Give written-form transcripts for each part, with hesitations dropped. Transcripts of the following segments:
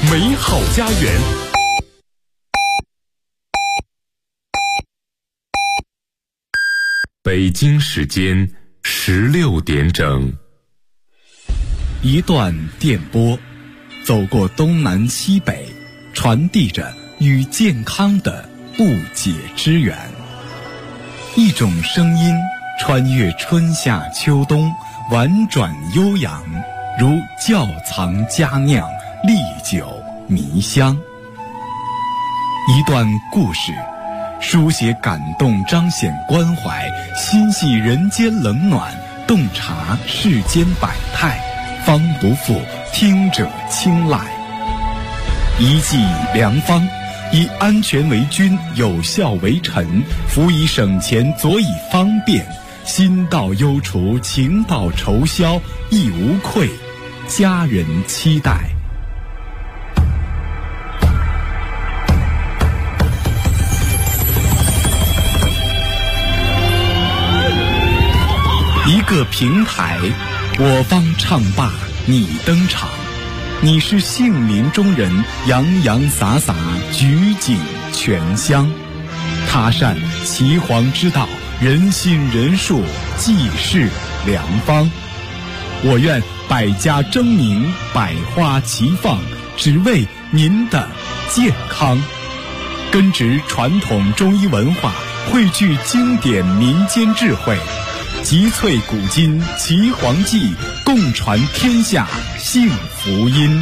美好家园。北京时间16点整。 一段电波，走过东南西北，传递着与健康的不解之缘。一种声音穿越春夏秋冬，婉转悠扬，如窖藏佳酿，历久弥香。一段故事，书写感动，彰显关怀，心系人间冷暖，洞察世间百态，方不负听者青睐。一剂良方，以安全为君，有效为臣，辅以省钱，佐以方便，心到忧除，情到愁消，亦无愧，家人期待。一个平台，我方唱罢你登场，你是杏林中人，洋洋洒洒，举景全香。他善岐黄之道，人心人术，济世良方。我愿百家争鸣，百花齐放，只为您的健康。根植传统中医文化，汇聚经典民间智慧，集萃古今岐黄记，共传天下幸福音。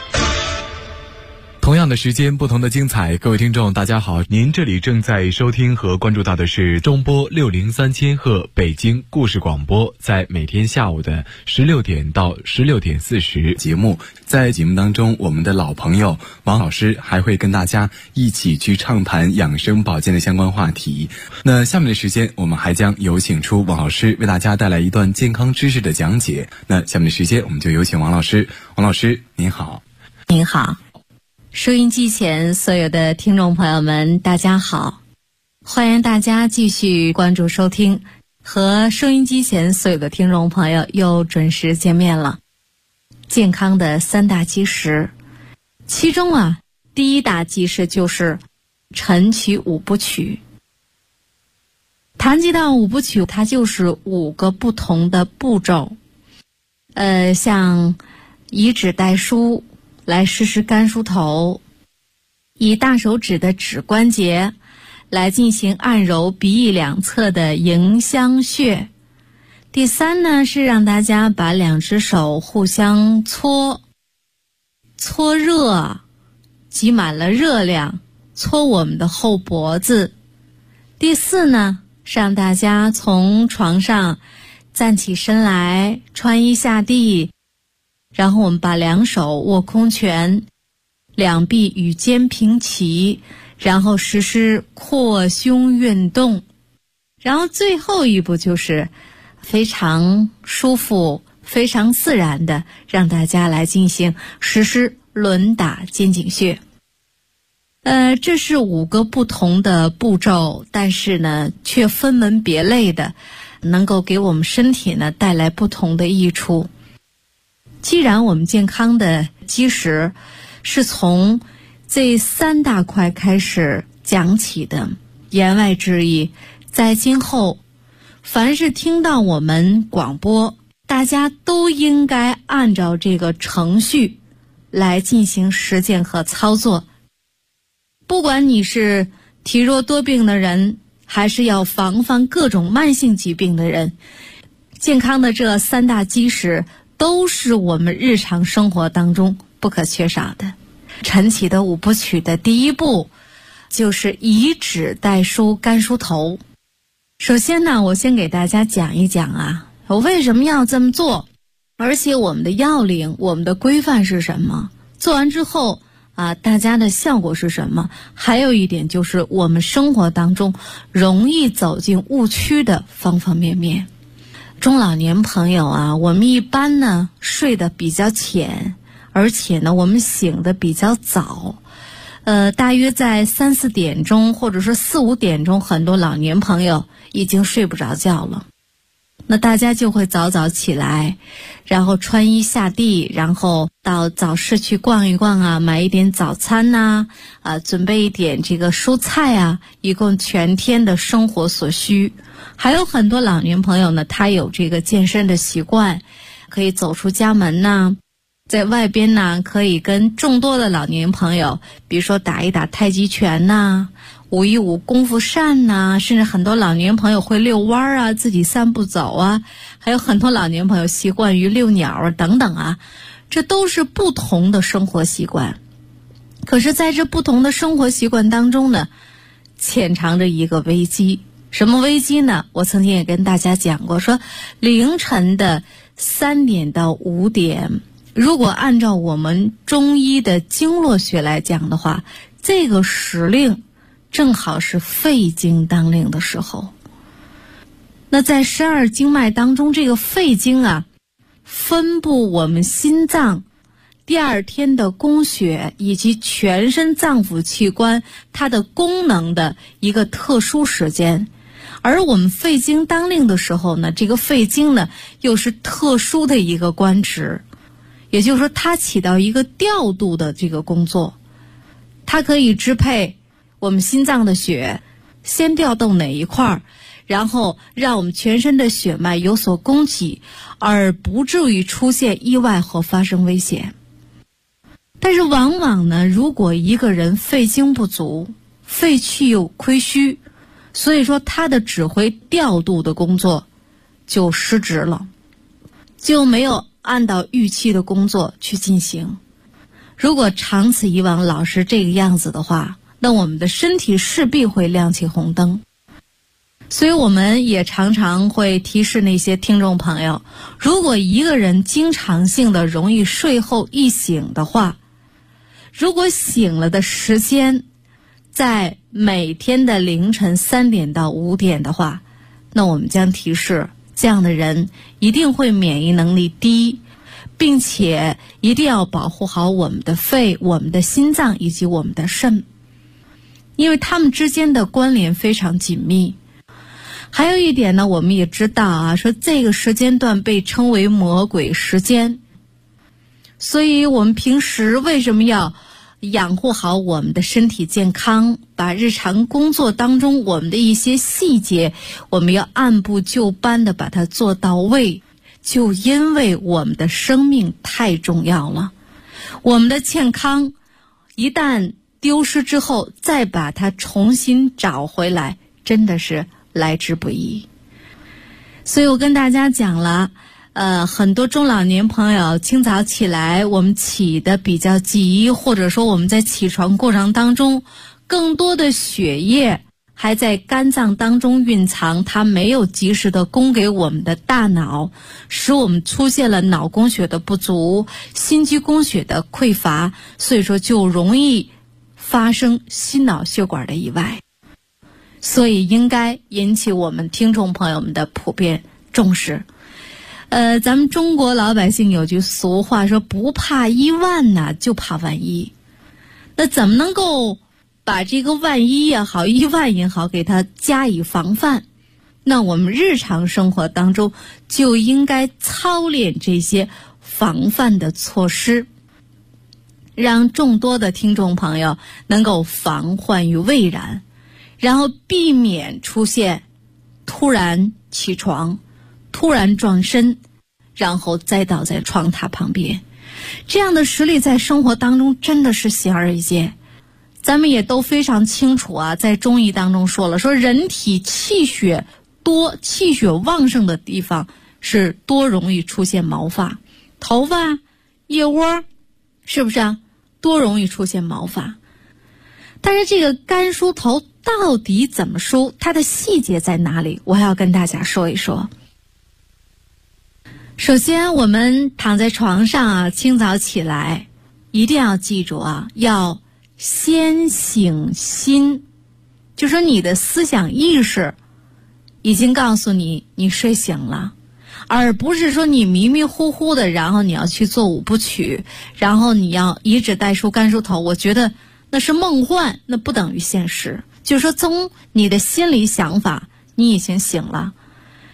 同样的时间，不同的精彩。各位听众大家好，您这里正在收听和关注到的是中波603千赫北京故事广播，在每天下午的16点到16点40节目。在节目当中，我们的老朋友王老师还会跟大家一起去畅谈养生保健的相关话题。那下面的时间，我们还将有请出王老师为大家带来一段健康知识的讲解。那下面的时间，我们就有请王老师。王老师您好。 您好，收音机前所有的听众朋友们大家好，欢迎大家继续关注收听，和收音机前所有的听众朋友又准时见面了。健康的3大基石，其中第一大基石就是晨起5不取。谈及到5不取，它就是5个不同的步骤，像以指代梳来实施干梳头，以大手指的指关节来进行按揉鼻翼两侧的迎香穴。第3呢，是让大家把2只手互相搓热，挤满了热量，搓我们的后脖子。第4呢，是让大家从床上站起身来，穿衣下地，然后我们把2手握空拳，2臂与肩平齐，然后实施扩胸运动。然后最后一步就是非常舒服非常自然的让大家来进行实施轮打肩颈穴。这是5个不同的步骤，但是呢却分门别类的能够给我们身体呢带来不同的益处。既然我们健康的基石是从这3大块开始讲起的，言外之意，在今后凡是听到我们广播，大家都应该按照这个程序来进行实践和操作。不管你是体弱多病的人，还是要防范各种慢性疾病的人，健康的这3大基石都是我们日常生活当中不可缺少的。晨起的5不取的第一步就是以指代梳干梳头。首先呢，我先给大家讲一讲我为什么要这么做，而且我们的要领，我们的规范是什么，做完之后大家的效果是什么。还有一点就是我们生活当中容易走进误区的方方面面。中老年朋友我们一般呢睡得比较浅，而且呢我们醒得比较早，大约在3、4点钟或者说4、5点钟，很多老年朋友已经睡不着觉了。 那大家就会早早起来，然后穿衣下地，然后到早市去逛一逛啊，买一点早餐呐，准备一点这个蔬菜啊，以供全天的生活所需。还有很多老年朋友呢，他有这个健身的习惯，可以走出家门呐，在外边呢，可以跟众多的老年朋友，比如说打一打太极拳呐，舞一舞功夫扇呐，甚至很多老年朋友会遛弯啊，自己散步走啊，还有很多老年朋友习惯于遛鸟啊等等啊，这都是不同的生活习惯。可是在这不同的生活习惯当中呢，潜藏着一个危机。什么危机呢？我曾经也跟大家讲过，说凌晨的3点到5点，如果按照我们中医的经络学来讲的话，这个时令正好是肺经当令的时候。那在12经脉当中，这个肺经啊，分布我们心脏第二天的供血以及全身脏腑器官它的功能的一个特殊时间。而我们肺经当令的时候呢，这个肺经呢又是特殊的一个官职，也就是说它起到一个调度的这个工作，它可以支配我们心脏的血先调动哪一块，然后让我们全身的血脉有所供给，而不至于出现意外和发生危险。但是往往呢，如果一个人肺经不足，肺气又亏虚，所以说他的指挥调度的工作就失职了，就没有按照预期的工作去进行。如果长此以往老是这个样子的话，那我们的身体势必会亮起红灯。所以我们也常常会提示那些听众朋友，如果一个人经常性的容易睡后一醒的话，如果醒了的时间在每天的凌晨3点到5点的话，那我们将提示这样的人一定会免疫能力低，并且一定要保护好我们的肺、我们的心脏以及我们的肾，因为它们之间的关联非常紧密。还有一点呢，我们也知道啊，说这个时间段被称为魔鬼时间，所以我们平时为什么要养护好我们的身体健康，把日常工作当中我们的一些细节，我们要按部就班的把它做到位，就因为我们的生命太重要了。我们的健康一旦丢失之后，再把它重新找回来，真的是来之不易。所以我跟大家讲了，很多中老年朋友清早起来，我们起得比较急，或者说我们在起床过程当中，更多的血液还在肝脏当中蕴藏，它没有及时的供给我们的大脑，使我们出现了脑供血的不足，心肌供血的匮乏，所以说就容易发生心脑血管的意外。所以应该引起我们听众朋友们的普遍重视。咱们中国老百姓有句俗话说，不怕1万呢，就怕万一。那怎么能够把这个万一也好，1万也好，给它加以防范？那我们日常生活当中就应该操练这些防范的措施，让众多的听众朋友能够防患于未然，然后避免出现突然起床、突然撞身，然后栽倒在床榻旁边。这样的实例在生活当中真的是显而易见。咱们也都非常清楚啊，在中医当中说了，说人体气血多、气血旺盛的地方是多容易出现毛发、头发、腋窝，是不是啊？多容易出现毛发。但是这个肝梳头到底怎么梳，它的细节在哪里，我还要跟大家说一说。首先我们躺在床上啊，清早起来一定要记住啊，要先醒心，就说你的思想意识已经告诉你你睡醒了，而不是说你迷迷糊糊的，然后你要去做5部曲，然后你要一指带梳肝梳头，我觉得那是梦幻，那不等于现实。就是说从你的心理想法你已经醒了，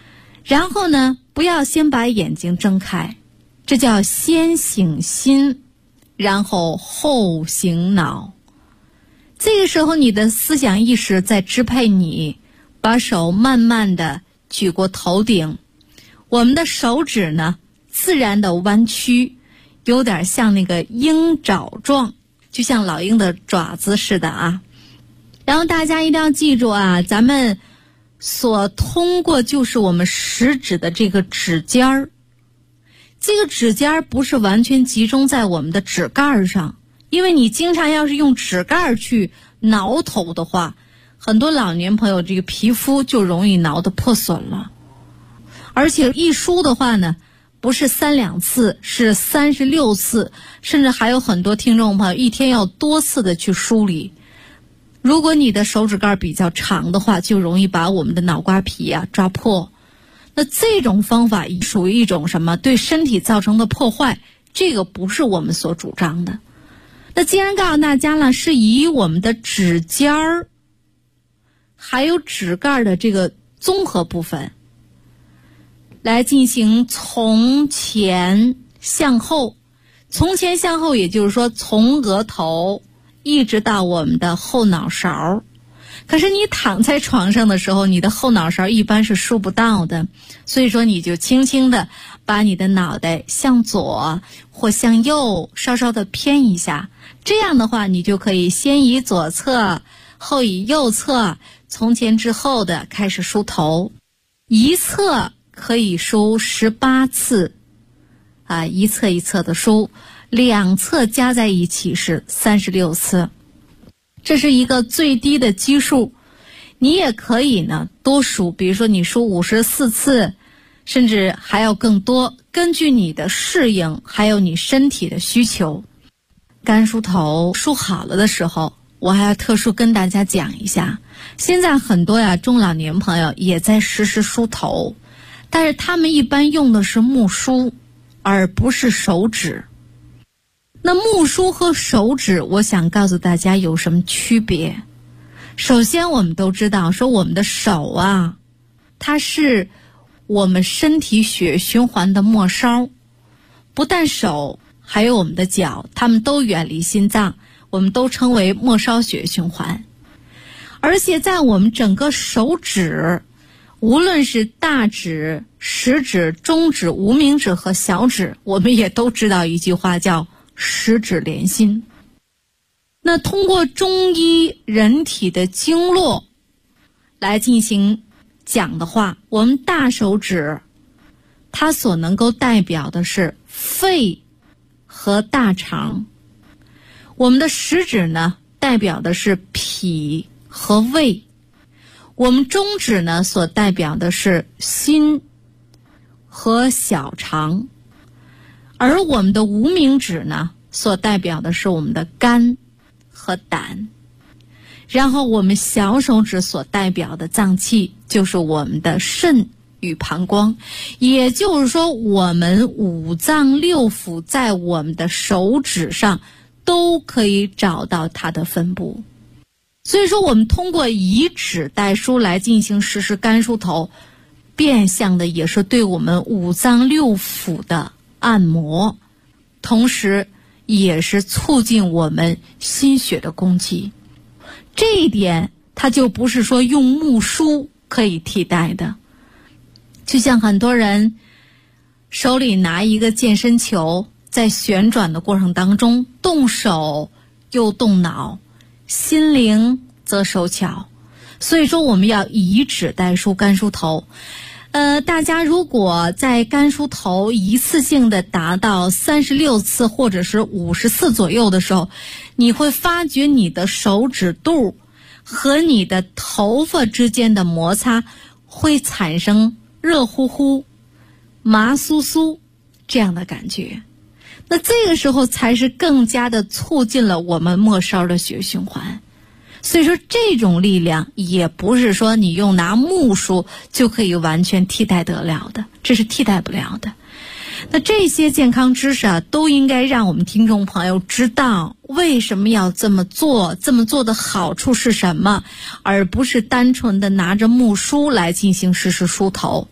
然后呢，不要先把眼睛睁开，这叫先醒心，然后后醒脑。这个时候你的思想意识在支配你，把手慢慢的举过头顶，我们的手指呢自然的弯曲，有点像那个鹰爪状，就像老鹰的爪子似的啊。然后大家一定要记住啊，咱们所通过就是我们食指的这个指尖儿，这个指尖儿不是完全集中在我们的指盖上，因为你经常要是用指盖去挠头的话，很多老年朋友这个皮肤就容易挠得破损了。而且一梳的话呢，不是3、2次，是36次，甚至还有很多听众朋友一天要多次的去梳理。如果你的手指盖比较长的话，就容易把我们的脑瓜皮抓破。那这种方法属于一种什么？对身体造成的破坏，这个不是我们所主张的。那既然告诉大家了，是以我们的指尖儿还有指盖的这个综合部分来进行从前向后。从前向后也就是说从额头一直到我们的后脑勺。可是你躺在床上的时候，你的后脑勺一般是梳不到的，所以说你就轻轻的把你的脑袋向左或向右稍稍的偏一下，这样的话你就可以先以左侧后以右侧，从前至后的开始梳头。一侧可以梳18次一侧一侧的梳，两侧加在一起是36次，这是一个最低的基数。你也可以呢多梳，比如说你梳54次，甚至还要更多，根据你的适应还有你身体的需求。干梳头梳好了的时候，我还要特殊跟大家讲一下，现在很多中老年朋友也在实施梳头，但是他们一般用的是木梳而不是手指。那木梳和手指，我想告诉大家有什么区别。首先我们都知道说我们的手它是我们身体血液循环的末梢，不但手还有我们的脚，它们都远离心脏，我们都称为末梢血液循环。而且在我们整个手指，无论是大指、食指、中指、无名指和小指，我们也都知道一句话叫十指连心。那通过中医人体的经络来进行讲的话，我们大手指它所能够代表的是肺和大肠，我们的食指呢代表的是脾和胃，我们中指呢所代表的是心和小肠，而我们的无名指呢所代表的是我们的肝和胆。然后我们小手指所代表的脏器就是我们的肾与膀胱，也就是说我们五脏六腑在我们的手指上都可以找到它的分布。所以说我们通过以指代梳来进行实施干梳头，变相的也是对我们五脏六腑的按摩，同时也是促进我们心血的供给。这一点它就不是说用木梳可以替代的。就像很多人手里拿一个健身球，在旋转的过程当中动手又动脑，心灵则手巧。所以说我们要以指代梳干梳头。大家如果在干梳头一次性的达到36次或者是50次左右的时候，你会发觉你的手指肚和你的头发之间的摩擦会产生热乎乎、麻酥酥这样的感觉。那这个时候才是更加的促进了我们末梢的血液循环。所以说这种力量也不是说你用拿木梳就可以完全替代得了的，这是替代不了的。那这些健康知识都应该让我们听众朋友知道为什么要这么做，这么做的好处是什么，而不是单纯的拿着木梳来进行实施梳头。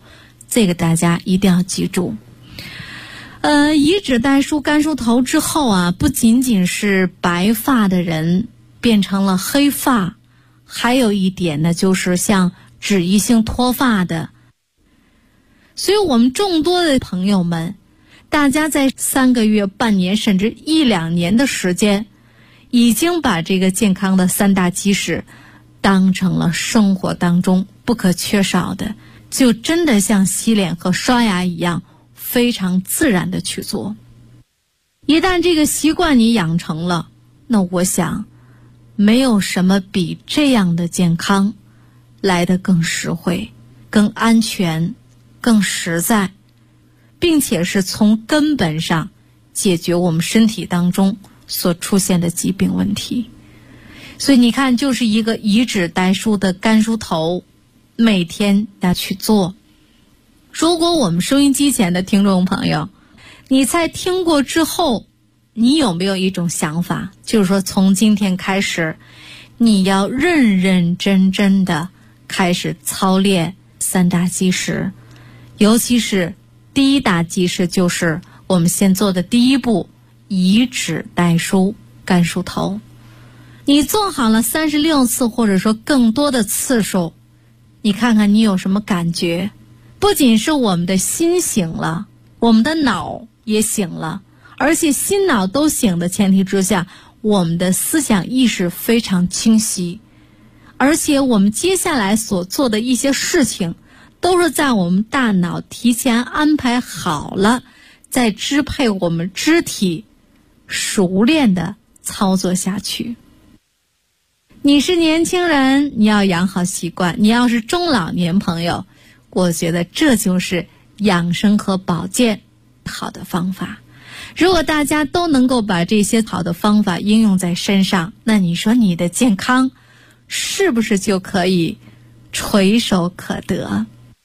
这个大家一定要记住。移植代梳干梳头之后啊，不仅仅是白发的人变成了黑发，还有一点呢，就是像脂溢性脱发的。所以我们众多的朋友们，大家在3个月、半年甚至1-2年的时间，已经把这个健康的3大基石当成了生活当中不可缺少的，就真的像洗脸和刷牙一样，非常自然的去做。一旦这个习惯你养成了，那我想没有什么比这样的健康来得更实惠、更安全、更实在，并且是从根本上解决我们身体当中所出现的疾病问题。所以你看，就是一个移植代梳的干梳头，每天要去做。如果我们收音机前的听众朋友，你在听过之后，你有没有一种想法，就是说从今天开始，你要认认真真的开始操练3大基石，尤其是第1大基石，就是我们先做的第1步，移植代梳干梳头。你做好了36次或者说更多的次数，你看看你有什么感觉？不仅是我们的心醒了，我们的脑也醒了，而且心脑都醒的前提之下，我们的思想意识非常清晰，而且我们接下来所做的一些事情都是在我们大脑提前安排好了，在支配我们肢体熟练的操作下去。你是年轻人，你要养好习惯；你要是中老年朋友，我觉得这就是养生和保健好的方法。如果大家都能够把这些好的方法应用在身上，那你说你的健康是不是就可以垂手可得？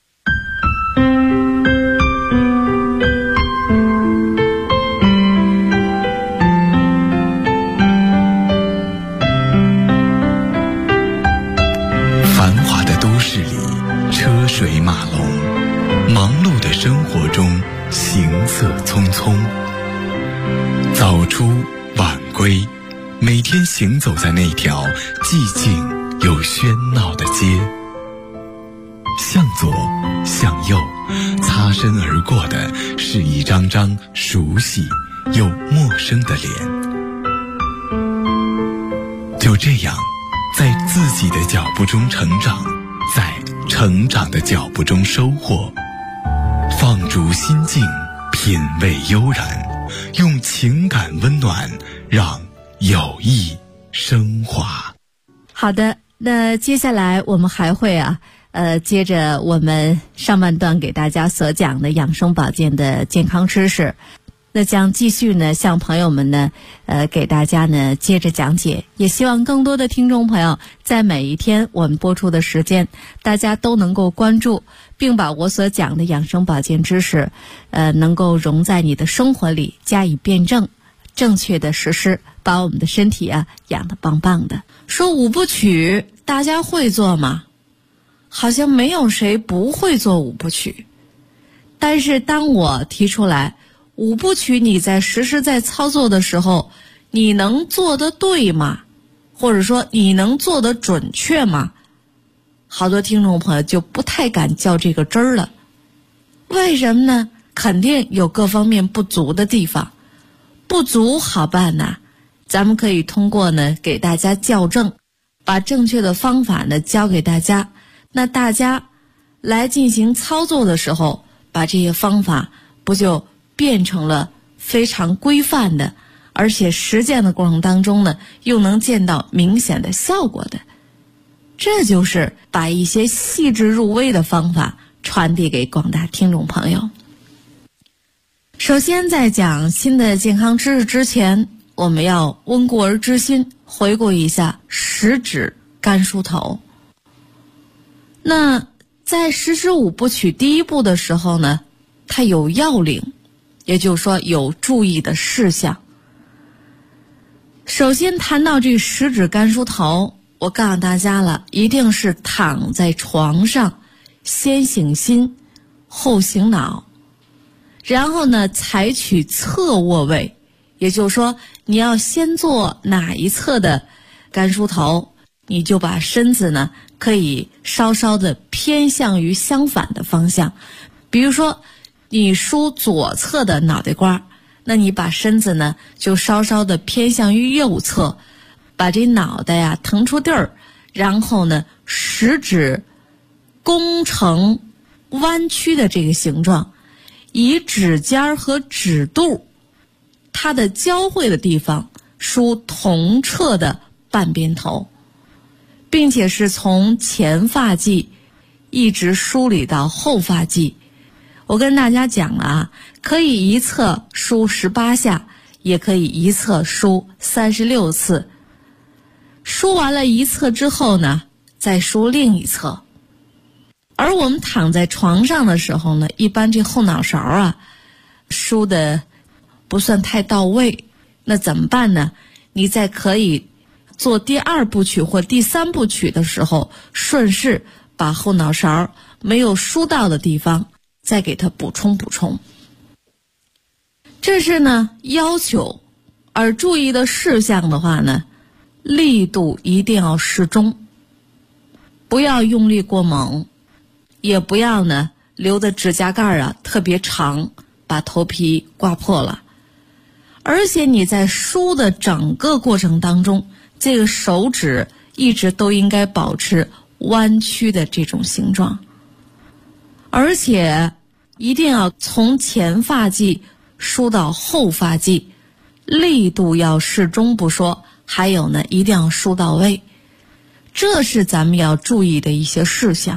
繁华的都市里，车水马龙，忙碌的生活中，行色匆匆。早出晚归，每天行走在那条寂静又喧闹的街，向左向右，擦身而过的是一张张熟悉又陌生的脸。就这样，在自己的脚步中成长，在成长的脚步中收获，放逐心境，品味悠然，用情感温暖，让友谊升华。 好的，那接下来我们还会接着我们上半段给大家所讲的养生保健的健康知识，那将继续呢向朋友们呢给大家呢接着讲解。也希望更多的听众朋友在每一天我们播出的时间，大家都能够关注，并把我所讲的养生保健知识能够融在你的生活里，加以辩证，正确的实施，把我们的身体养得棒棒的。说5部曲大家会做吗？好像没有谁不会做5部曲。但是当我提出来5部曲你在实施在操作的时候，你能做得对吗？或者说你能做得准确吗？好多听众朋友就不太敢较这个真儿了。为什么呢？肯定有各方面不足的地方。不足好办呐，咱们可以通过呢给大家校正，把正确的方法呢教给大家。那大家来进行操作的时候，把这些方法不就变成了非常规范的，而且实践的过程当中呢又能见到明显的效果的。这就是把一些细致入微的方法传递给广大听众朋友。首先在讲新的健康知识之前，我们要温故而知新，回顾一下食指干梳头。那在实施5部曲第1步的时候呢，它有要领，也就是说有注意的事项。首先谈到这食指干梳头，我告诉大家了，一定是躺在床上，先省心， 后行脑，然后呢采取侧卧位，也就是说你要先做哪一侧的干梳头，你就把身子呢可以稍稍的偏向于相反的方向。比如说你梳左侧的脑袋瓜，那你把身子呢就稍稍的偏向于右侧，把这脑袋呀腾出地儿，然后呢食指弓成弯曲的这个形状，以指尖和指肚它的交汇的地方梳同侧的半边头，并且是从前发际一直梳理到后发际。我跟大家讲了啊，可以一侧梳18下，也可以一侧梳36次。梳完了一侧之后呢，再梳另一侧。而我们躺在床上的时候呢，一般这后脑勺啊梳的不算太到位，那怎么办呢？你在可以做第2部曲或第3部曲的时候，顺势把后脑勺没有梳到的地方再给它补充补充。这是呢要求，而注意的事项的话呢，力度一定要适中，不要用力过猛，也不要呢留的指甲盖啊特别长，把头皮刮破了。而且你在梳的整个过程当中，这个手指一直都应该保持弯曲的这种形状，而且一定要从前发际梳到后发际，力度要适中不说，还有呢一定要梳到位，这是咱们要注意的一些事项。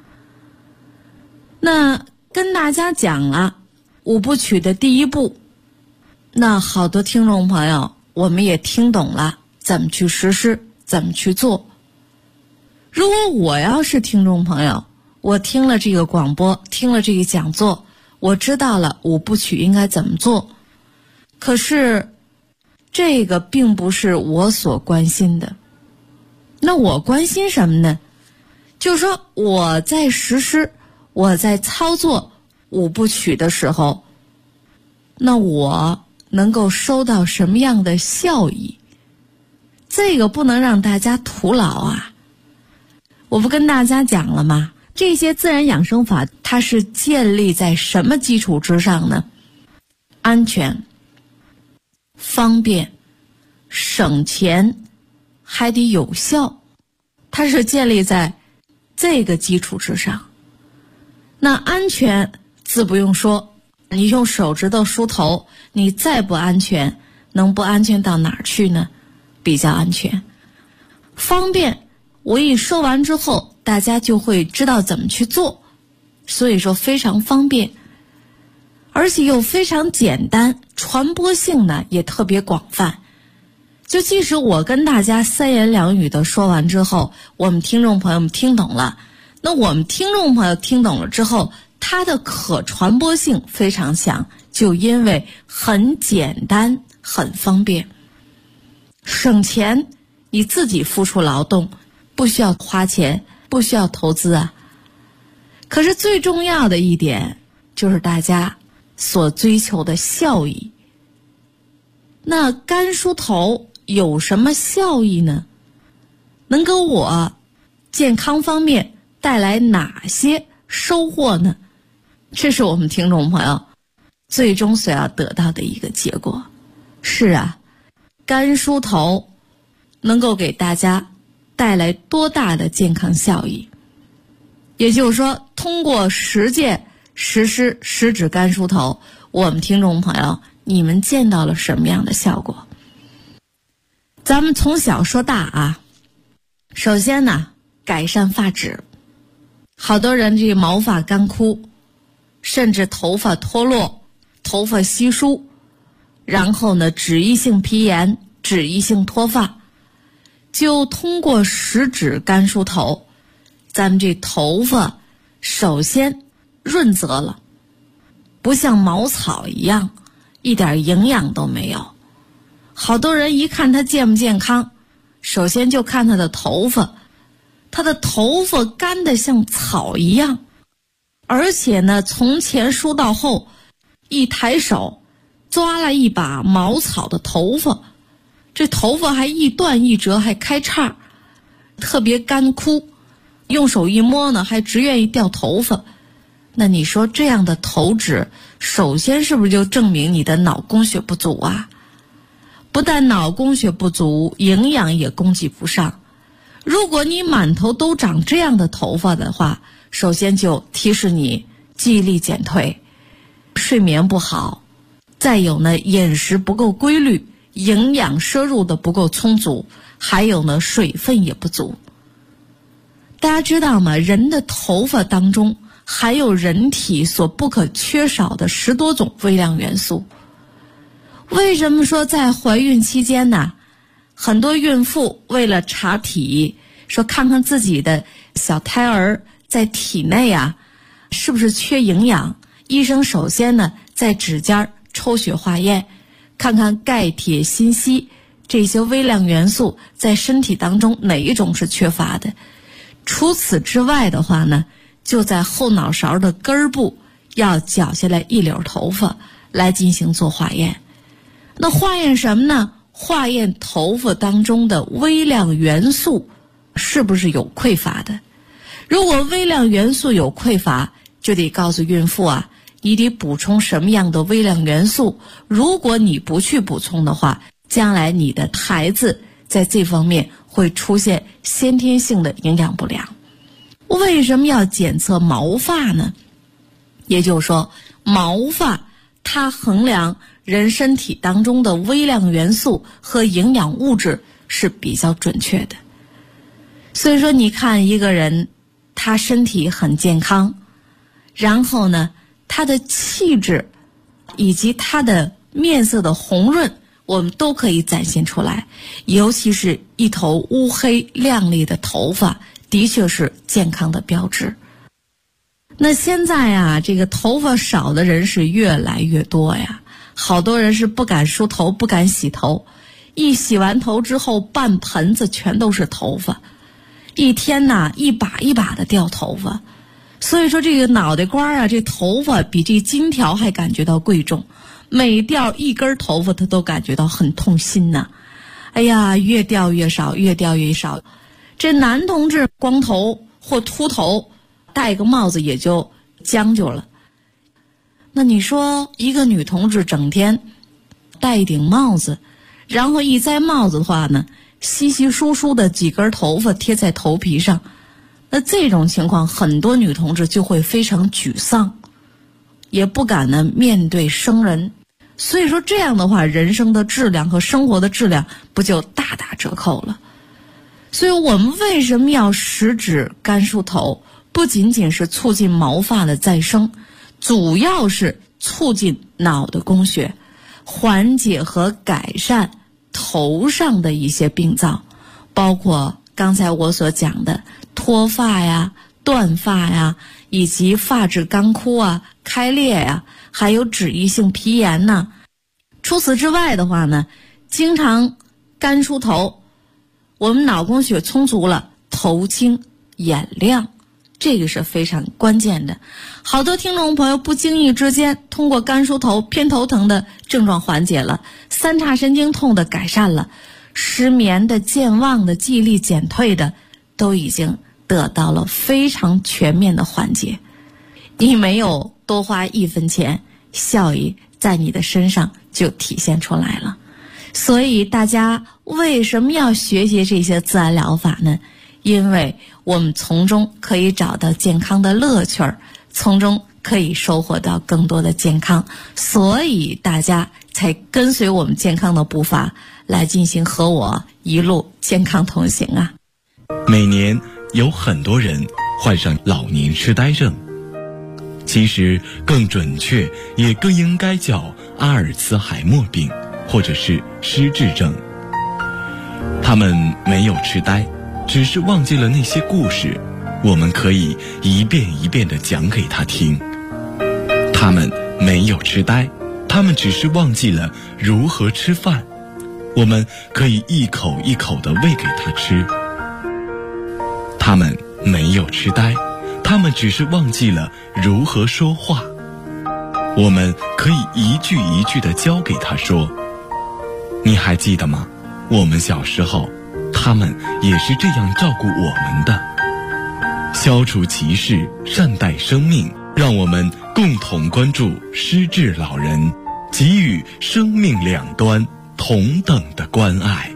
那跟大家讲了5部曲的第1步，那好多听众朋友我们也听懂了怎么去实施，怎么去做。如果我要是听众朋友，我听了这个广播，听了这个讲座，我知道了5部曲应该怎么做，可是这个并不是我所关心的。那我关心什么呢？就是说我在实施，我在操作5部曲的时候，那我能够收到什么样的效益？这个不能让大家徒劳啊。我不跟大家讲了吗？这些自然养生法它是建立在什么基础之上呢？安全、方便、省钱，还得有效，它是建立在这个基础之上。那安全自不用说，你用手指头梳头，你再不安全，能不安全到哪儿去呢？比较安全。方便，我一说完之后，大家就会知道怎么去做，所以说非常方便，而且又非常简单，传播性呢也特别广泛。就即使我跟大家3言2语的说完之后，我们听众朋友们听懂了，那我们听众朋友听懂了之后，它的可传播性非常强，就因为很简单很方便，省钱，你自己付出劳动，不需要花钱，不需要投资啊。可是最重要的一点就是大家所追求的效益。那干梳头有什么效益呢？能给我健康方面带来哪些收获呢？这是我们听众朋友最终所要得到的一个结果。是啊，干梳头能够给大家带来多大的健康效益？也就是说，通过实践实施食指干梳头，我们听众朋友你们见到了什么样的效果？咱们从小说大啊，首先呢，改善发质。好多人这毛发干枯，甚至头发脱落，头发稀疏，然后呢脂溢性皮炎、脂溢性脱发，就通过食指干梳头，咱们这头发首先润泽了，不像茅草一样一点营养都没有。好多人一看他健不健康，首先就看他的头发，他的头发干得像草一样， 而且呢，从前梳到后，一抬手抓了一把茅草的头发，这头发还一断一折，还开叉，特别干枯，用手一摸呢，还只愿意掉头发。那你说这样的头纸，首先是不是就证明你的脑供血不足啊？不但脑供血不足，营养也供给不上。如果你满头都长这样的头发的话，首先就提示你记忆力减退，睡眠不好，再有呢，饮食不够规律，营养摄入的不够充足，还有呢，水分也不足。大家知道吗？人的头发当中含有人体所不可缺少的10多种微量元素。为什么说在怀孕期间呢，很多孕妇为了查体，说看看自己的小胎儿在体内啊是不是缺营养，医生首先呢在指尖抽血化验，看看钙、铁、锌、硒这些微量元素在身体当中哪一种是缺乏的。除此之外的话呢，就在后脑勺的根儿部要绞下来一绺头发来进行做化验。那化验什么呢？化验头发当中的微量元素是不是有匮乏的。如果微量元素有匮乏，就得告诉孕妇啊，你得补充什么样的微量元素。如果你不去补充的话，将来你的孩子在这方面会出现先天性的营养不良。为什么要检测毛发呢？也就是说，毛发它衡量人身体当中的微量元素和营养物质是比较准确的。所以说你看一个人，他身体很健康，然后呢，他的气质以及他的面色的红润，我们都可以展现出来。尤其是一头乌黑亮丽的头发，的确是健康的标志。那现在啊，这个头发少的人是越来越多呀，好多人是不敢梳头，不敢洗头，一洗完头之后半盆子全都是头发，一天呐一把一把的掉头发。所以说这个脑袋瓜啊，这头发比这金条还感觉到贵重，每掉一根头发他都感觉到很痛心呐。哎呀，越掉越少，越掉越少。这男同志光头或秃头，戴个帽子也就将就了。那你说一个女同志整天戴一顶帽子，然后一摘帽子的话呢，稀稀疏疏的几根头发贴在头皮上，那这种情况很多女同志就会非常沮丧，也不敢呢面对生人。所以说这样的话，人生的质量和生活的质量不就大打折扣了。所以我们为什么要食指干梳头？不仅仅是促进毛发的再生，主要是促进脑的供血，缓解和改善头上的一些病灶，包括刚才我所讲的脱发呀、断发呀，以及发质干枯啊、开裂呀，还有脂溢性皮炎呐。除此之外的话呢，经常干梳头，我们脑供血充足了，头清眼亮，这个是非常关键的。好多听众朋友不经意之间通过干梳头，偏头疼的症状缓解了，三叉神经痛的改善了，失眠的、健忘的、记忆力减退的都已经得到了非常全面的缓解。你没有多花1分钱，效益在你的身上就体现出来了。所以大家为什么要学习这些自然疗法呢？因为我们从中可以找到健康的乐趣儿，从中可以收获到更多的健康，所以大家才跟随我们健康的步伐来进行和我一路健康同行啊。 每年有很多人患上老年痴呆症，其实更准确也更应该叫阿尔茨海默病或者是失智症。他们没有痴呆，只是忘记了那些故事，我们可以一遍一遍地讲给他听。他们没有痴呆，他们只是忘记了如何吃饭，我们可以一口一口地喂给他吃。他们没有痴呆， 他们只是忘记了如何说话。我们可以一句一句地教给他说。你还记得吗？我们小时候，他们也是这样照顾我们的。消除歧视，善待生命，让我们共同关注失智老人，给予生命两端同等的关爱。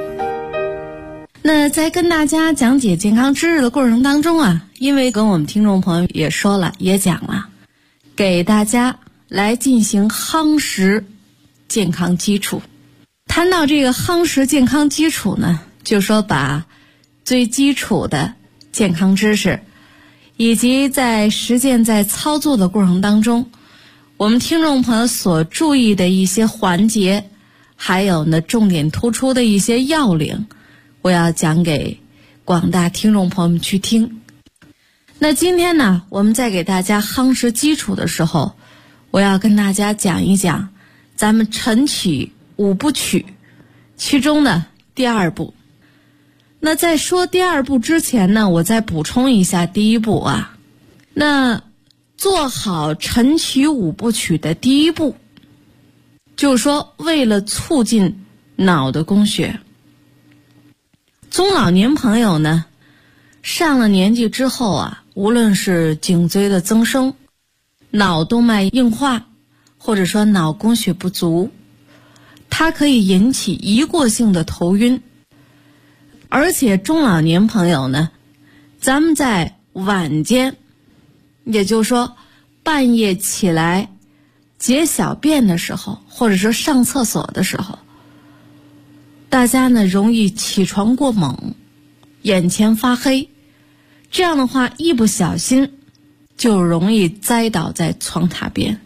那在跟大家讲解健康知识的过程当中啊，因为跟我们听众朋友也说了，也讲了，给大家来进行夯实健康基础。谈到这个夯实健康基础呢，就说把最基础的健康知识以及在实践在操作的过程当中，我们听众朋友所注意的一些环节，还有呢重点突出的一些要领，我要讲给广大听众朋友们去听。那今天呢，我们在给大家夯实基础的时候，我要跟大家讲一讲咱们晨起五部曲其中的第二步。那在说第二步之前呢，我再补充一下第一步啊。那做好晨起五部曲的第一步，就是说为了促进脑的供血。中老年朋友呢，上了年纪之后啊，无论是颈椎的增生、脑动脉硬化，或者说脑供血不足，它可以引起一过性的头晕。而且中老年朋友呢，咱们在晚间，也就是说半夜起来解小便的时候，或者说上厕所的时候，大家呢容易起床过猛，眼前发黑，这样的话一不小心就容易栽倒在床榻边。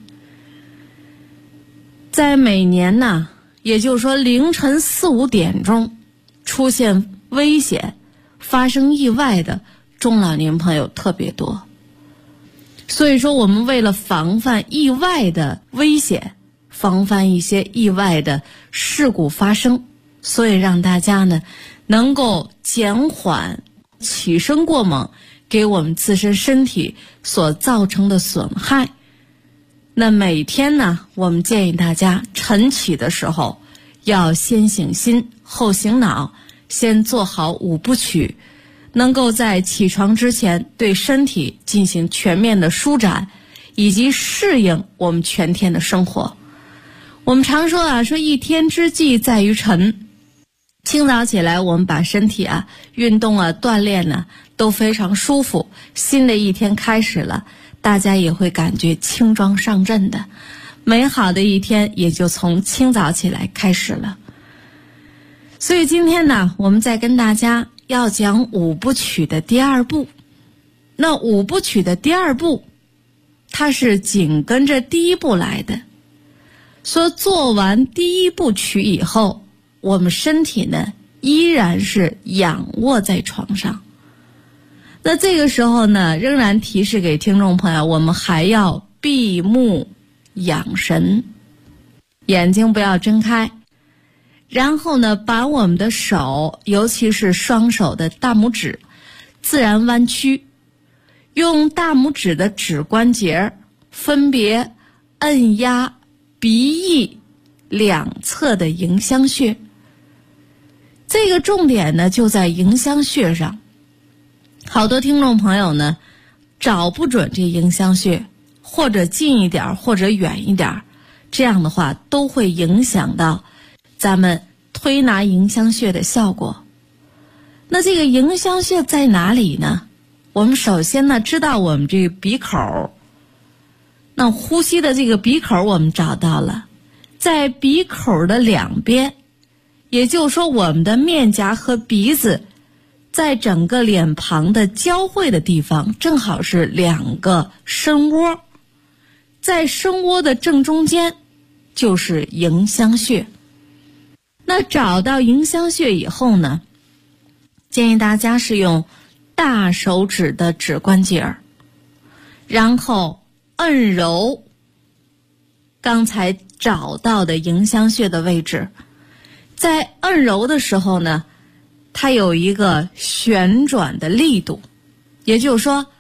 在每年呢，也就是说凌晨4、5点钟出现危险发生意外的中老年朋友特别多。所以说我们为了防范意外的危险，防范一些意外的事故发生，所以让大家呢能够减缓起身过猛给我们自身身体所造成的损害。那每天呢，我们建议大家晨起的时候要先醒心后醒脑，先做好五部曲，能够在起床之前对身体进行全面的舒展，以及适应我们全天的生活。我们常说啊，说一天之计在于晨。清早起来我们把身体啊运动啊锻炼呢都非常舒服，新的一天开始了，大家也会感觉轻装上阵的，美好的一天也就从清早起来开始了。所以今天呢，我们再跟大家要讲五部曲的第二步。那五部曲的第二步，它是紧跟着第一步来的。说做完第一部曲以后，我们身体呢依然是仰卧在床上。那这个时候呢，仍然提示给听众朋友，我们还要闭目养神，眼睛不要睁开，然后呢把我们的手，尤其是双手的大拇指自然弯曲，用大拇指的指关节分别按压鼻翼两侧的迎香穴。这个重点呢就在迎香穴上。好多听众朋友呢找不准这迎香穴，或者近一点或者远一点，这样的话都会影响到咱们推拿迎香穴的效果。那这个迎香穴在哪里呢？我们首先呢知道我们这个鼻口，那呼吸的这个鼻口我们找到了，在鼻口的两边，也就是说我们的面颊和鼻子在整个脸庞的交汇的地方，正好是两个深窝，在深窝的正中间就是迎香穴。那找到迎香穴以后呢，建议大家是用大手指的指关节，然后按揉刚才找到的迎香穴的位置。在按揉的时候呢，它有一个旋转的力度，也就是说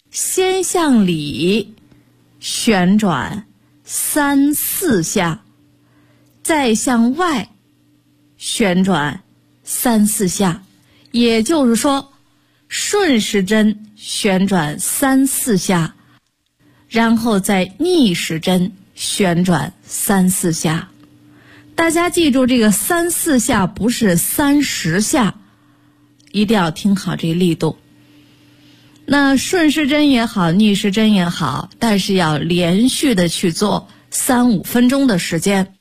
先向里旋转3、4下，再向外旋转3、4下，也就是说顺时针旋转3、4下，然后再逆时针旋转3、4下。大家记住，这个3、4下不是30下，一定要听好这力度。那顺时针也好，逆时针也好，但是要连续的去做3、5分钟的时间。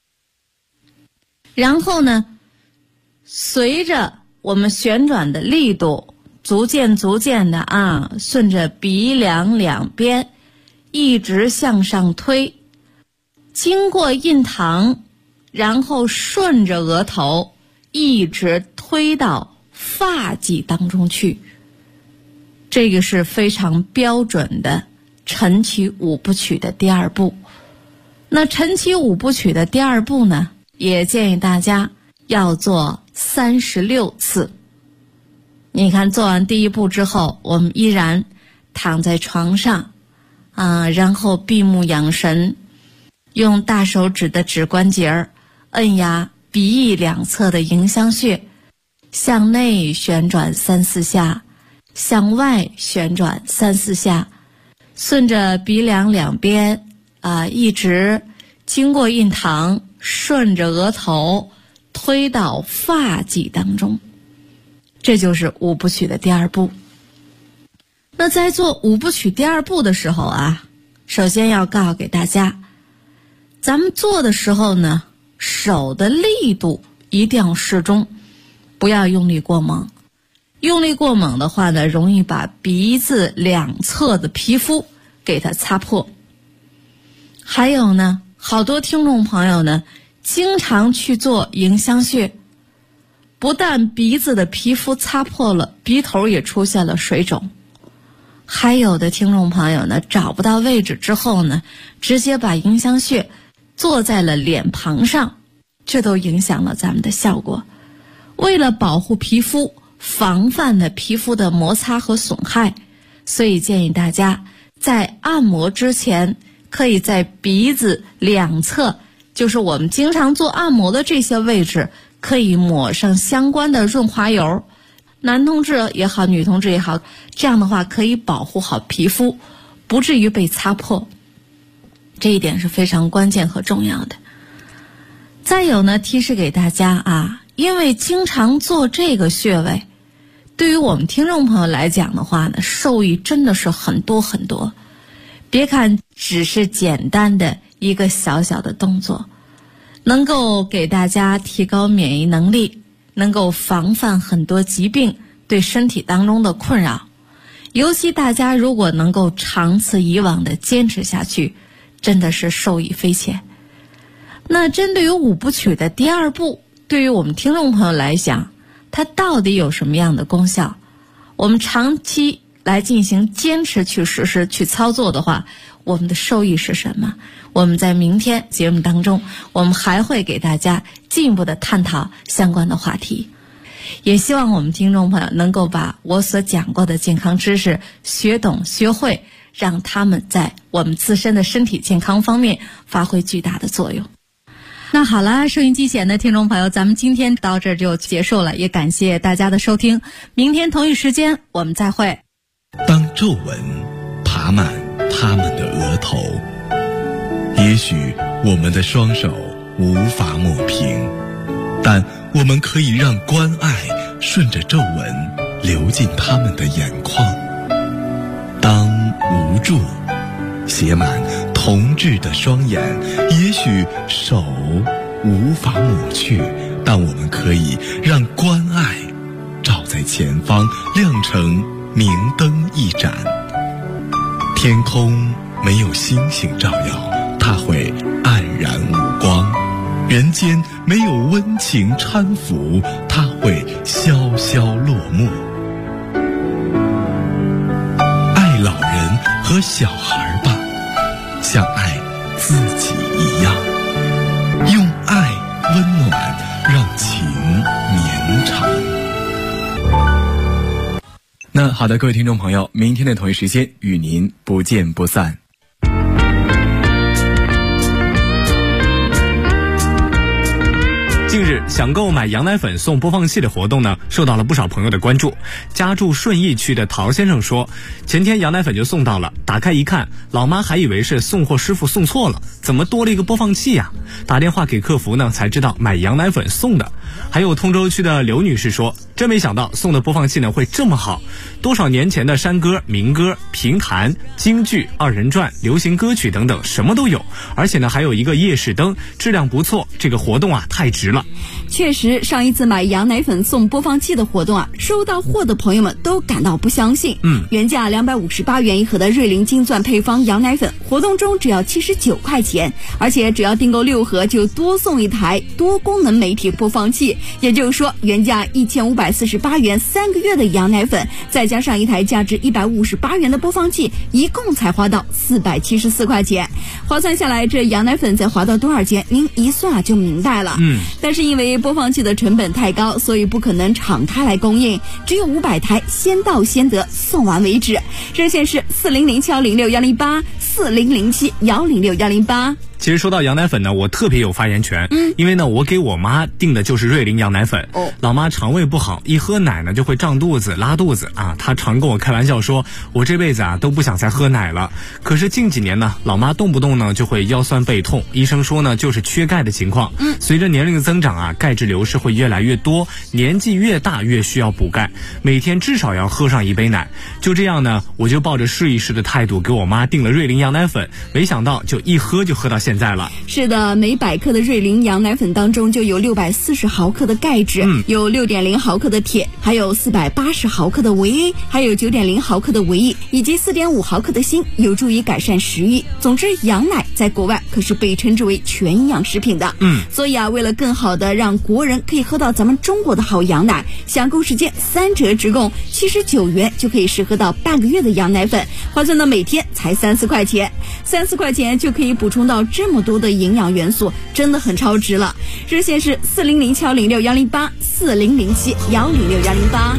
然后呢，随着我们旋转的力度逐渐的顺着鼻梁两边一直向上推，经过印堂，然后顺着额头一直推到发际当中去。这个是非常标准的晨起5部曲的第2步。那晨起5部曲的第2步呢，也建议大家要做36次。你看，做完第1步之后，我们依然躺在床上然后闭目养神，用大手指的指关节按压鼻翼两侧的迎香穴，向内旋转3、4下，向外旋转3、4下，顺着鼻梁两边一直经过印堂，顺着额头推到发际当中。这就是5部曲的第2步。那在做5部曲第2步的时候首先要告诉给大家，咱们做的时候呢，手的力度一定要适中，不要用力过猛。用力过猛的话呢，容易把鼻子两侧的皮肤给它擦破。还有呢，好多听众朋友呢，经常去做迎香穴，不但鼻子的皮肤擦破了，鼻头也出现了水肿。还有的听众朋友呢，找不到位置之后呢，直接把迎香穴做在了脸庞上，这都影响了咱们的效果。为了保护皮肤，防范了皮肤的摩擦和损害，所以建议大家在按摩之前，可以在鼻子两侧，就是我们经常做按摩的这些位置，可以抹上相关的润滑油，男同志也好，女同志也好，这样的话可以保护好皮肤，不至于被擦破。这一点是非常关键和重要的。再有呢，提示给大家因为经常做这个穴位，对于我们听众朋友来讲的话呢，受益真的是很多很多。别看只是简单的一个小小的动作，能够给大家提高免疫能力，能够防范很多疾病对身体当中的困扰。尤其大家如果能够长此以往的坚持下去，真的是受益匪浅。那针对于5部曲的第2步，对于我们听众朋友来讲，它到底有什么样的功效？我们长期来进行坚持去实施去操作的话，我们的受益是什么？我们在明天节目当中，我们还会给大家进一步的探讨相关的话题。也希望我们听众朋友能够把我所讲过的健康知识学懂学会，让他们在我们自身的身体健康方面发挥巨大的作用。那好了，收音机前的听众朋友，咱们今天到这儿就结束了，也感谢大家的收听。明天同一时间我们再会。 当皱纹爬满他们的额头，也许我们的双手无法抹平，但我们可以让关爱顺着皱纹流进他们的眼眶。当无助写满同志的双眼，也许手无法抹去，但我们可以让关爱照在前方，亮成明灯一盏。天空没有星星照耀，它会黯然无光；人间没有温情搀扶，它会萧萧落幕。爱老人和小孩吧，像爱自己一样，用爱温暖，让情绵长。 那好的，各位听众朋友，明天的同一时间与您不见不散。 近日，想购买羊奶粉送播放器的活动呢，受到了不少朋友的关注。家住顺义区的陶先生说，前天羊奶粉就送到了，打开一看，老妈还以为是送货师傅送错了，怎么多了一个播放器呀？打电话给客服呢，才知道买羊奶粉送的。还有通州区的刘女士说，真没想到送的播放器呢会这么好，多少年前的山歌、民歌、评弹、京剧、二人转、流行歌曲等等什么都有，而且呢还有一个夜视灯，质量不错，这个活动啊太值了。 确实，上一次买羊奶粉送播放器的活动啊，收到货的朋友们都感到不相信。原价258元一盒的瑞麟金钻配方羊奶粉，活动中只要79块钱，而且只要订购6盒就多送一台多功能媒体播放器。也就是说，原价1548元3个月的羊奶粉，再加上一台价值158元的播放器，一共才花到474块钱。划算下来，这羊奶粉再划到多少钱，您一算啊就明白了。但是因为播放器的成本太高，所以不可能敞开来供应，只有500台，先到先得，送完为止。热线是4007106108 4007106108。 其实说到羊奶粉呢，我特别有发言权。因为呢，我给我妈订的就是瑞麟羊奶粉。老妈肠胃不好，一喝奶呢就会胀肚子、拉肚子啊。她常跟我开玩笑说，我这辈子啊都不想再喝奶了。可是近几年呢，老妈动不动呢就会腰酸背痛，医生说呢就是缺钙的情况。随着年龄的增长啊，钙质流失会越来越多，年纪越大越需要补钙，每天至少要喝上1杯奶。就这样呢，我就抱着试一试的态度给我妈订了瑞麟羊奶粉，没想到就一喝就喝到现在了。 是的，每100克的瑞麟羊奶粉当中就有640毫克的钙质，有6.0毫克的铁，还有480毫克的维 A， 还有9.0毫克的维 E， 以及4.5毫克的锌，有助于改善食欲。总之，羊奶在国外可是被称之为全营养食品的。所以啊，为了更好的让国人可以喝到咱们中国的好羊奶，享购时间3折直供，79元就可以试喝到半个月的羊奶粉，划算到每天才34块钱，34块钱就可以补充到这么多的营养元素，真的很超值了。热线是4007106108 4007106108。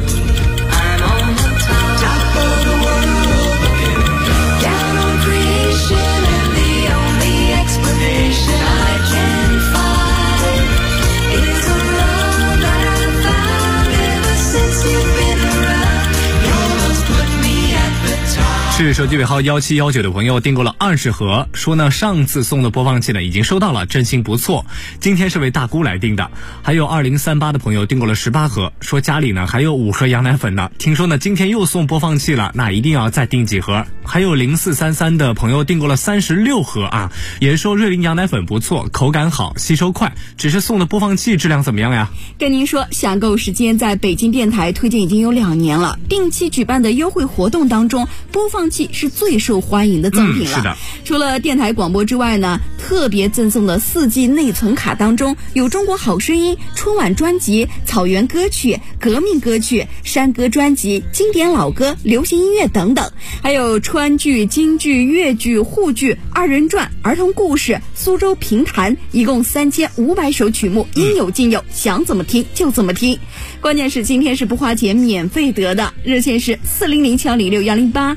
是手机尾号1719的朋友订购了20盒，说呢上次送的播放器呢已经收到了，真心不错。今天是为大姑来订的。还有2038的朋友订购了18盒，说家里呢还有5盒羊奶粉呢，听说呢今天又送播放器了，那一定要再订几盒。还有0433的朋友订购了36盒啊，也说瑞麟羊奶粉不错，口感好，吸收快，只是送的播放器质量怎么样呀？ 跟您说，享购时间在北京电台推荐已经有2年了，定期举办的优惠活动当中，播放器是最受欢迎的赠品了。 是的， 除了电台广播之外呢，特别赠送的4G 内存卡当中有中国好声音、春晚专辑、草原歌曲、革命歌曲、山歌专辑、经典老歌、流行音乐等等，还有川剧、京剧、粤剧、沪剧、二人转、儿童故事、苏州评弹，一共3500首曲目，应有尽有，想怎么听就怎么听。关键是今天是不花钱，免费得的。热线是4007106108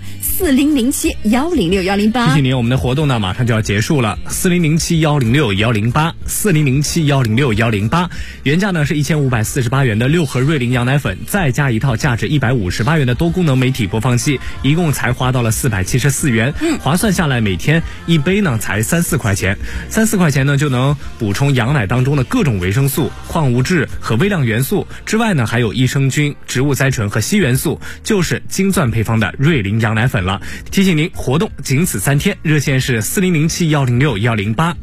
4007106108。 提醒您，我们的活动呢马上就要结束了，4007106108 4007106108。原价呢是1548元的6盒瑞麟羊奶粉，再加一套价值158元的多功能媒体播放器，一共才花到了474元。划算下来，每天一杯呢才3-4块钱，3-4块钱呢就能补充羊奶当中的各种维生素、矿物质和微量元素之外呢，还有益生菌、植物甾醇和硒元素，就是金钻配方的瑞麟羊奶粉了。提醒您，活动仅此3天，热线是4007106108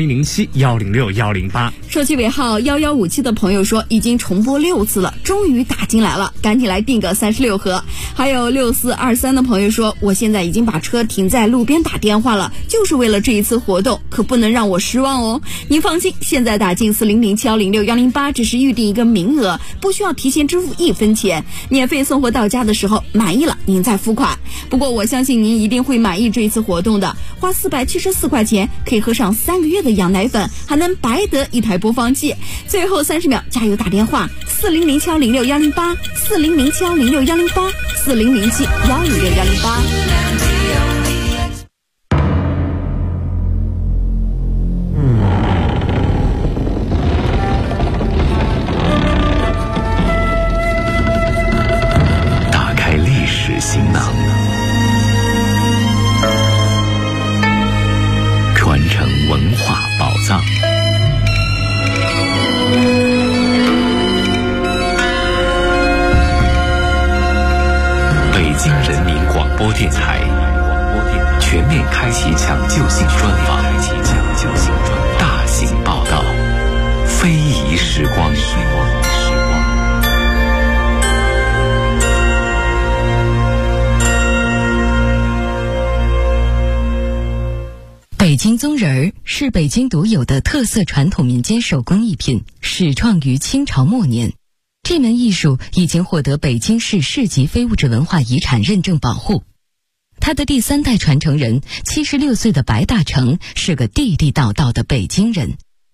4007106108。 手机尾号1157的朋友说，已经重播6次了，终于打进来了，赶紧来订个36盒。还有6423的朋友说，我现在已经把车停在路边打电话了，就是为了这一次活动，可不能让我失望哦。您放心，现在打进4007106108只是预定一个名额，不需要提前支付1分钱，免费送货到家的时候满意了您再付款。不过我相信您一定会满意这一次活动的。花474块钱可以喝上3个月的羊奶粉，还能白得一台播放器。最后30秒加油打电话：4007061008 4007061008 400710061008。 行囊，传承文化宝藏。北京人民广播电台全面开启抢救性专访，大型报道，非遗时光。 北京宗人儿是北京独有的特色传统民间手工艺品，始创于清朝末年。这门艺术已经获得北京市市级非物质文化遗产认证保护。他的第3代传承人76岁的白大成是个地地道道的北京人。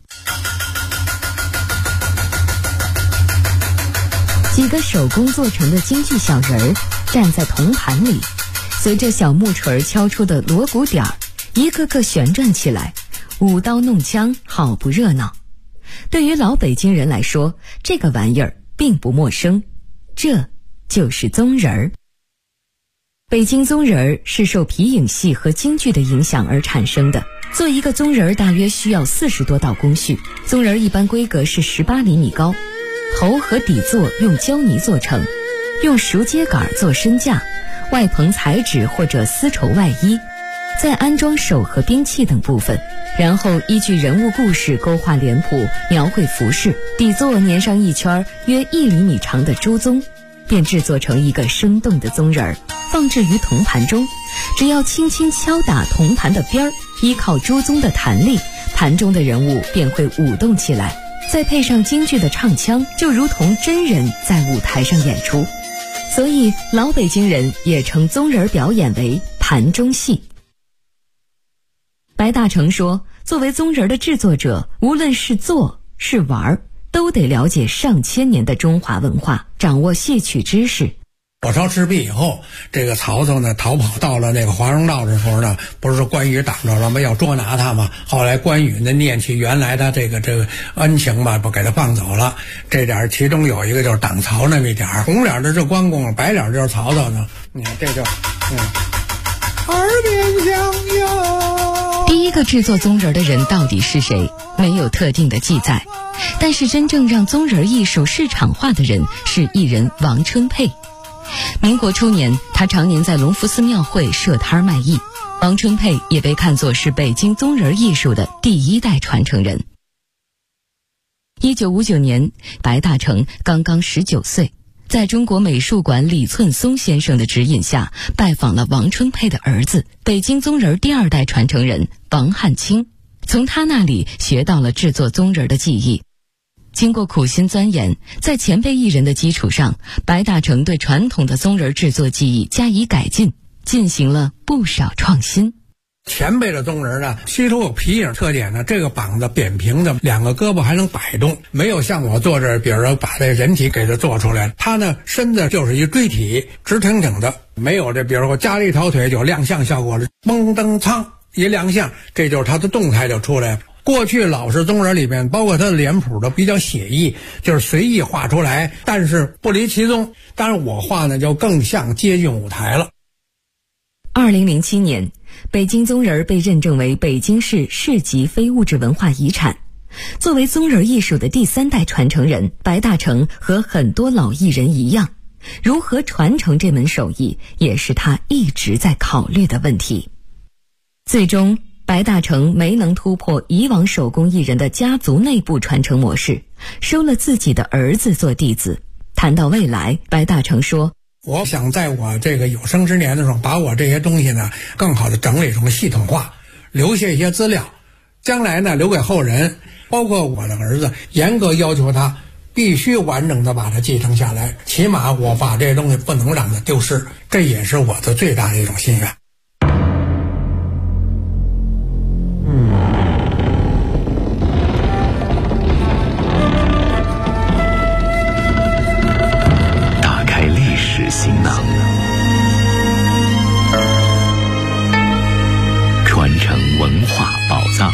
几个手工做成的京剧小人儿站在铜盘里，随着小木锤敲出的锣鼓点儿，一个个旋转起来，舞刀弄枪，好不热闹。对于老北京人来说，这个玩意儿并不陌生，这就是宗人儿。北京宗人儿是受皮影戏和京剧的影响而产生的。做一个宗人儿大约需要40多道工序，宗人儿一般规格是18厘米高，头和底座用胶泥做成，用熟秸秆做身架，外棚彩纸或者丝绸外衣，再安装手和兵器等部分，然后依据人物故事勾画脸谱，描绘服饰，底座粘上一圈约1厘米长的猪鬃，便制作成一个生动的宗人儿，放置于铜盘中。只要轻轻敲打铜盘的边儿，依靠猪鬃的弹力，盘中的人物便会舞动起来，再配上京剧的唱腔，就如同真人在舞台上演出。所以老北京人也称宗人表演为盘中戏。白大成说，作为宗人的制作者，无论是做是玩，都得了解上千年的中华文化，掌握戏曲知识。 火烧赤壁以后，这个曹操呢逃跑到了那个华容道的时候呢，不是说关羽挡着了吗？要捉拿他嘛。后来关羽呢念起原来他这个恩情吧，不给他放走了。这点其中有一个就是挡曹那么一点，红脸的是关公，白脸就是曹操呢。你看这就耳边响哟。 第一个制作宗人的人到底是谁？没有特定的记载。但是真正让宗人艺术市场化的人是艺人王春佩。民国初年，他常年在隆福寺庙会设摊卖艺。王春佩也被看作是北京宗人艺术的第1代传承人。1959年，白大成刚刚19岁，在中国美术馆李寸松先生的指引下，拜访了王春佩的儿子，北京宗人第2代传承人王汉卿，从他那里学到了制作宗人的技艺。经过苦心钻研，在前辈艺人的基础上，白大成对传统的宗人制作技艺加以改进，进行了不少创新。 前辈的宗人呢，其中有皮影特点呢，这个膀子扁平的，2个胳膊还能摆动，没有像我坐这儿，比如说把这人体给它做出来，他呢身子就是一锥体，直挺挺的，没有这比如说加了一条腿就亮相效果了，嘣噔噌一亮相，这就是他的动态就出来了。过去老式宗人里面，包括他的脸谱都比较写意，就是随意画出来，但是不离其宗。当然我画呢就更像接近舞台了。 2007年，北京宗人被认证为北京市市级非物质文化遗产。作为宗人艺术的第3代传承人，白大成和很多老艺人一样，如何传承这门手艺，也是他一直在考虑的问题。最终白大成没能突破以往手工艺人的家族内部传承模式，收了自己的儿子做弟子。谈到未来，白大成说， 我想在我这个有生之年的时候，把我这些东西呢更好的整理成系统化，留下一些资料，将来呢留给后人，包括我的儿子，严格要求他必须完整的把它继承下来，起码我把这东西不能让它丢失，这也是我的最大的一种心愿。 打开历史行囊，传承文化宝藏。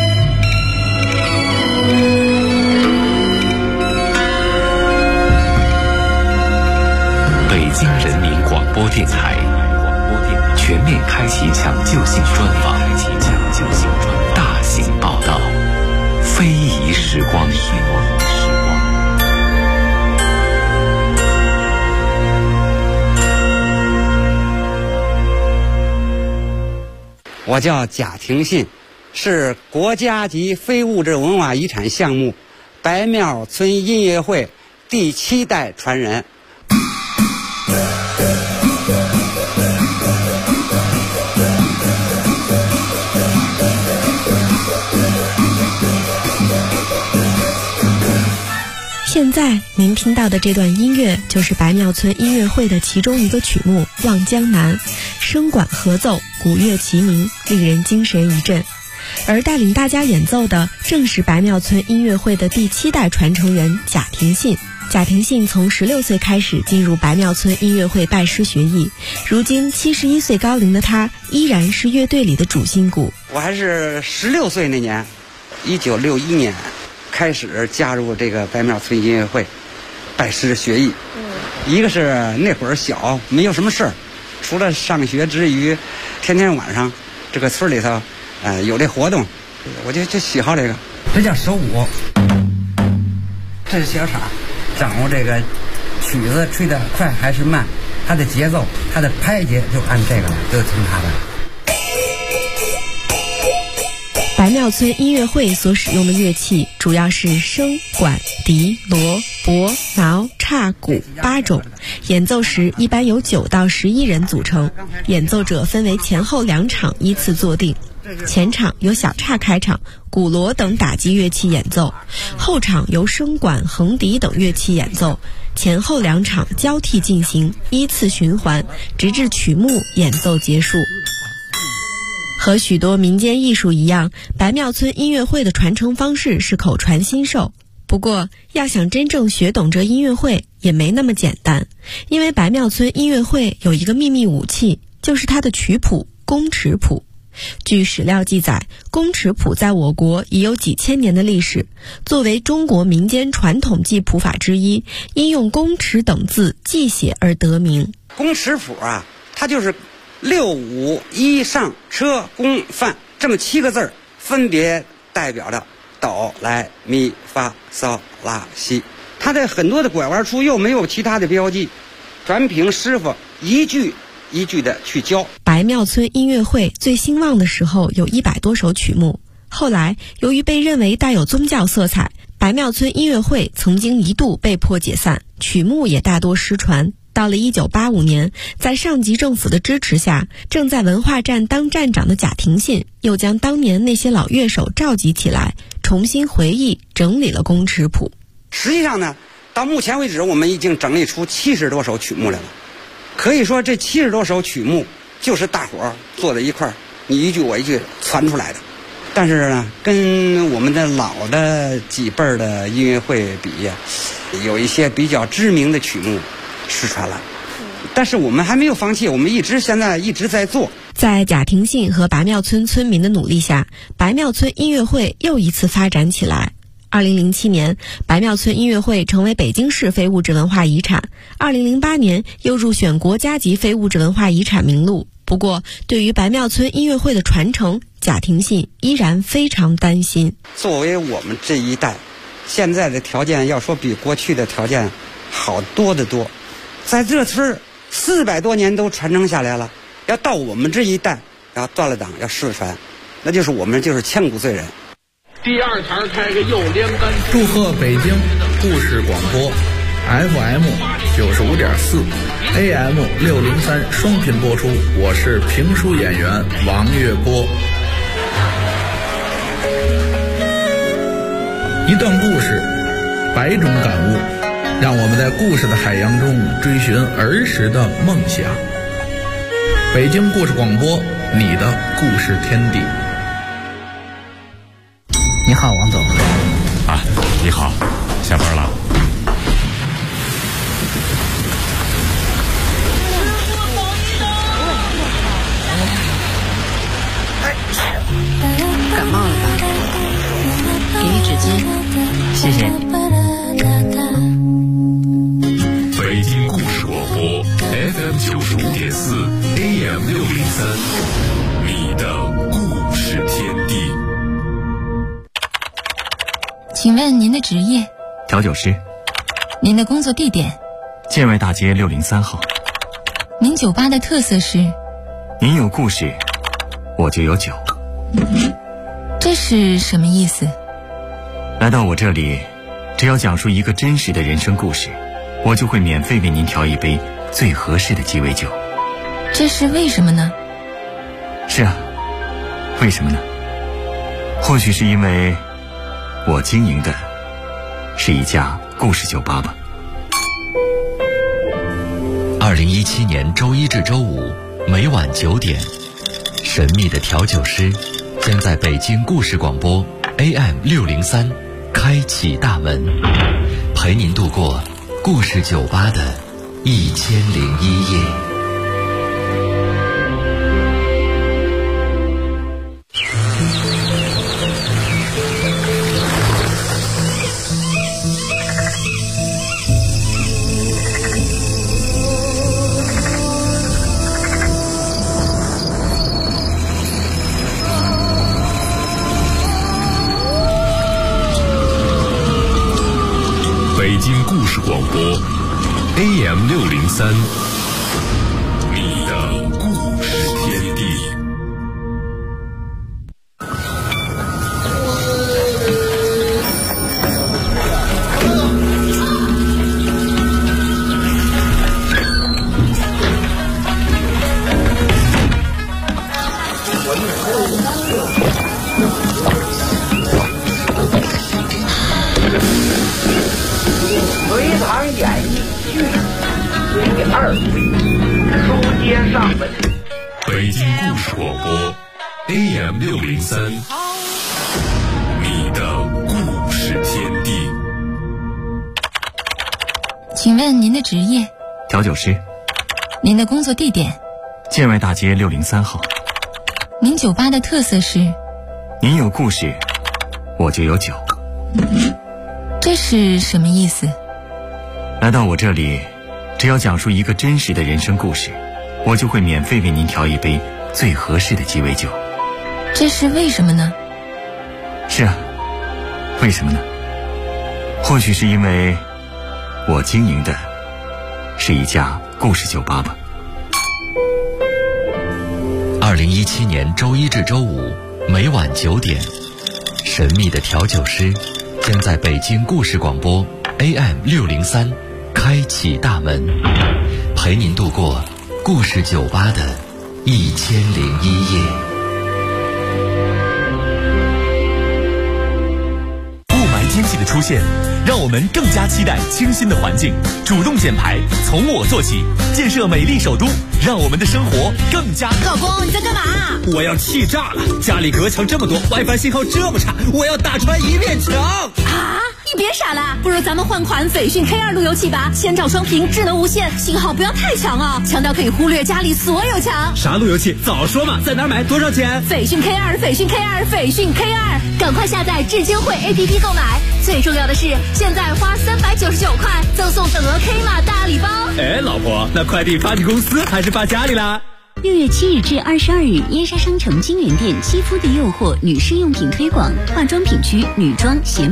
北京人民广播电台全面开启抢救性专访，大型报道，非遗时光。 我叫贾廷信，是国家级非物质文化遗产项目白庙村音乐会第7代传人。 现在您听到的这段音乐就是白庙村音乐会的其中一个曲目《望江南》，声管合奏，鼓乐齐鸣，令人精神一振。而带领大家演奏的正是白庙村音乐会的第7代传承人贾廷信。贾廷信从16岁开始进入白庙村音乐会拜师学艺，如今71岁高龄的他依然是乐队里的主心骨。 我还是16岁那年，1961年开始加入这个白庙村音乐会，拜师学艺。一个是那会儿小，没有什么事儿，除了上学之余，天天晚上这个村里头，有这活动，我就喜好这个。这叫手鼓，这是小叉，掌握这个曲子吹得快还是慢，它的节奏，它的拍节就按这个了，就听它的。 白庙村音乐会所使用的乐器主要是笙、管、笛、锣、钹、挠、叉、鼓8种，演奏时一般由9到11人组成，演奏者分为前后2场依次坐定。前场由小叉开场，鼓锣等打击乐器演奏，后场由笙管、横笛等乐器演奏，前后2场交替进行，依次循环，直至曲目演奏结束。和许多民间艺术一样，白庙村音乐会的传承方式是口传心授。不过，要想真正学懂这音乐会也没那么简单，因为白庙村音乐会有一个秘密武器，就是它的曲谱宫尺谱。据史料记载，宫尺谱在我国已有几千年的历史，作为中国民间传统记谱法之一，因用宫尺等字记写而得名。 宫尺谱啊，它就是6、5、1上车宫范这么7个字，分别代表着哆来咪发嗦拉西。它的很多的拐弯处又没有其他的标记，全凭师傅一句一句的去教。 白庙村音乐会最兴旺的时候有100多首曲目，后来由于被认为带有宗教色彩，白庙村音乐会曾经一度被迫解散，曲目也大多失传。到了1985年，在上级政府的支持下，正在文化站当站长的贾廷信又将当年那些老乐手召集起来，重新回忆整理了宫尺谱。 实际上呢，到目前为止我们已经整理出70多首曲目来了，可以说这70多首曲目就是大伙儿坐在一块儿，你一句我一句传出来的。但是呢，跟我们的老的几辈儿的音乐会比呀，有一些比较知名的曲目失传了，但是我们还没有放弃，我们现在一直在做。 在贾廷信和白庙村村民的努力下，白庙村音乐会又一次发展起来。2007年，白庙村音乐会成为北京市非物质文化遗产，2008年又入选国家级非物质文化遗产名录。不过，对于白庙村音乐会的传承，贾廷信依然非常担心。 作为我们这一代，现在的条件要说比过去的条件好多得多，在这村400多年都传承下来了，要到我们这一代要断了档要失传，那就是我们就是千古罪人。 第2场开个右连杆。 祝贺北京故事广播 FM 95.4 AM 603双频播出，我是评书演员王月波。一段故事， 百种感悟，让我们在故事的海洋中追寻儿时的梦想。北京故事广播，你的故事天地。 你好，王总。 啊，你好，下班了。 感冒了吧？给你纸巾，谢谢。 北京故事广播 FM95.4 AM603，你的故事天地。 请问您的职业？ 调酒师。 您的工作地点？ 建外大街603号。 您酒吧的特色是？ 您有故事，我就有酒。 这是什么意思？ 来到我这里，只要讲述一个真实的人生故事，我就会免费为您调一杯最合适的鸡尾酒。 这是为什么呢？ 是啊，为什么呢？或许是因为我经营的是一家故事酒吧吧。 2017年周一至周五每晚9点，神秘的调酒师将在北京故事广播 AM603 开启大门，陪您度过故事酒吧的1001夜。北京故事广播 AM603， 你的故事天地。 隋唐演义续第2回，书接上文。 北京故事广播 AM603， 你的故事天地。 请问您的职业？ 调酒师。 您的工作地点？ 建外大街603号。 您酒吧的特色是？ 您有故事，我就有酒。 这是什么意思？ 来到我这里，只要讲述一个真实的人生故事，我就会免费为您调一杯最合适的鸡尾酒。 这是为什么呢？ 是啊，为什么呢？或许是因为我经营的是一家故事酒吧吧。 2017年周一至周五每晚9点，神秘的调酒师将在北京故事广播 AM603 开启大门，陪您度过故事酒吧的1001夜。 雾霾天气的出现，让我们更加期待清新的环境，主动减排，从我做起，建设美丽首都，让我们的生活更加。 老公，你在干嘛？ 我要气炸了！家里隔墙这么多 ，WiFi 信号这么差，我要打穿一面墙！ 啊！你别傻了，不如咱们换款斐讯 K2 路由器吧，千兆双屏，智能无线，信号不要太强啊，强到可以忽略家里所有墙。 啥路由器？早说嘛！在哪儿买？多少钱？ 斐讯 K2， 斐讯 K2， 斐讯 K2， 赶快下载智金汇 APP 购买。最重要的是，现在花399块，赠送等额 K 码大礼包。 哎，老婆，那快递发你公司还是发家里啦 ？6月7日至22日，燕莎商城金源店肌肤的诱惑女士用品推广，化妆品区女装鞋。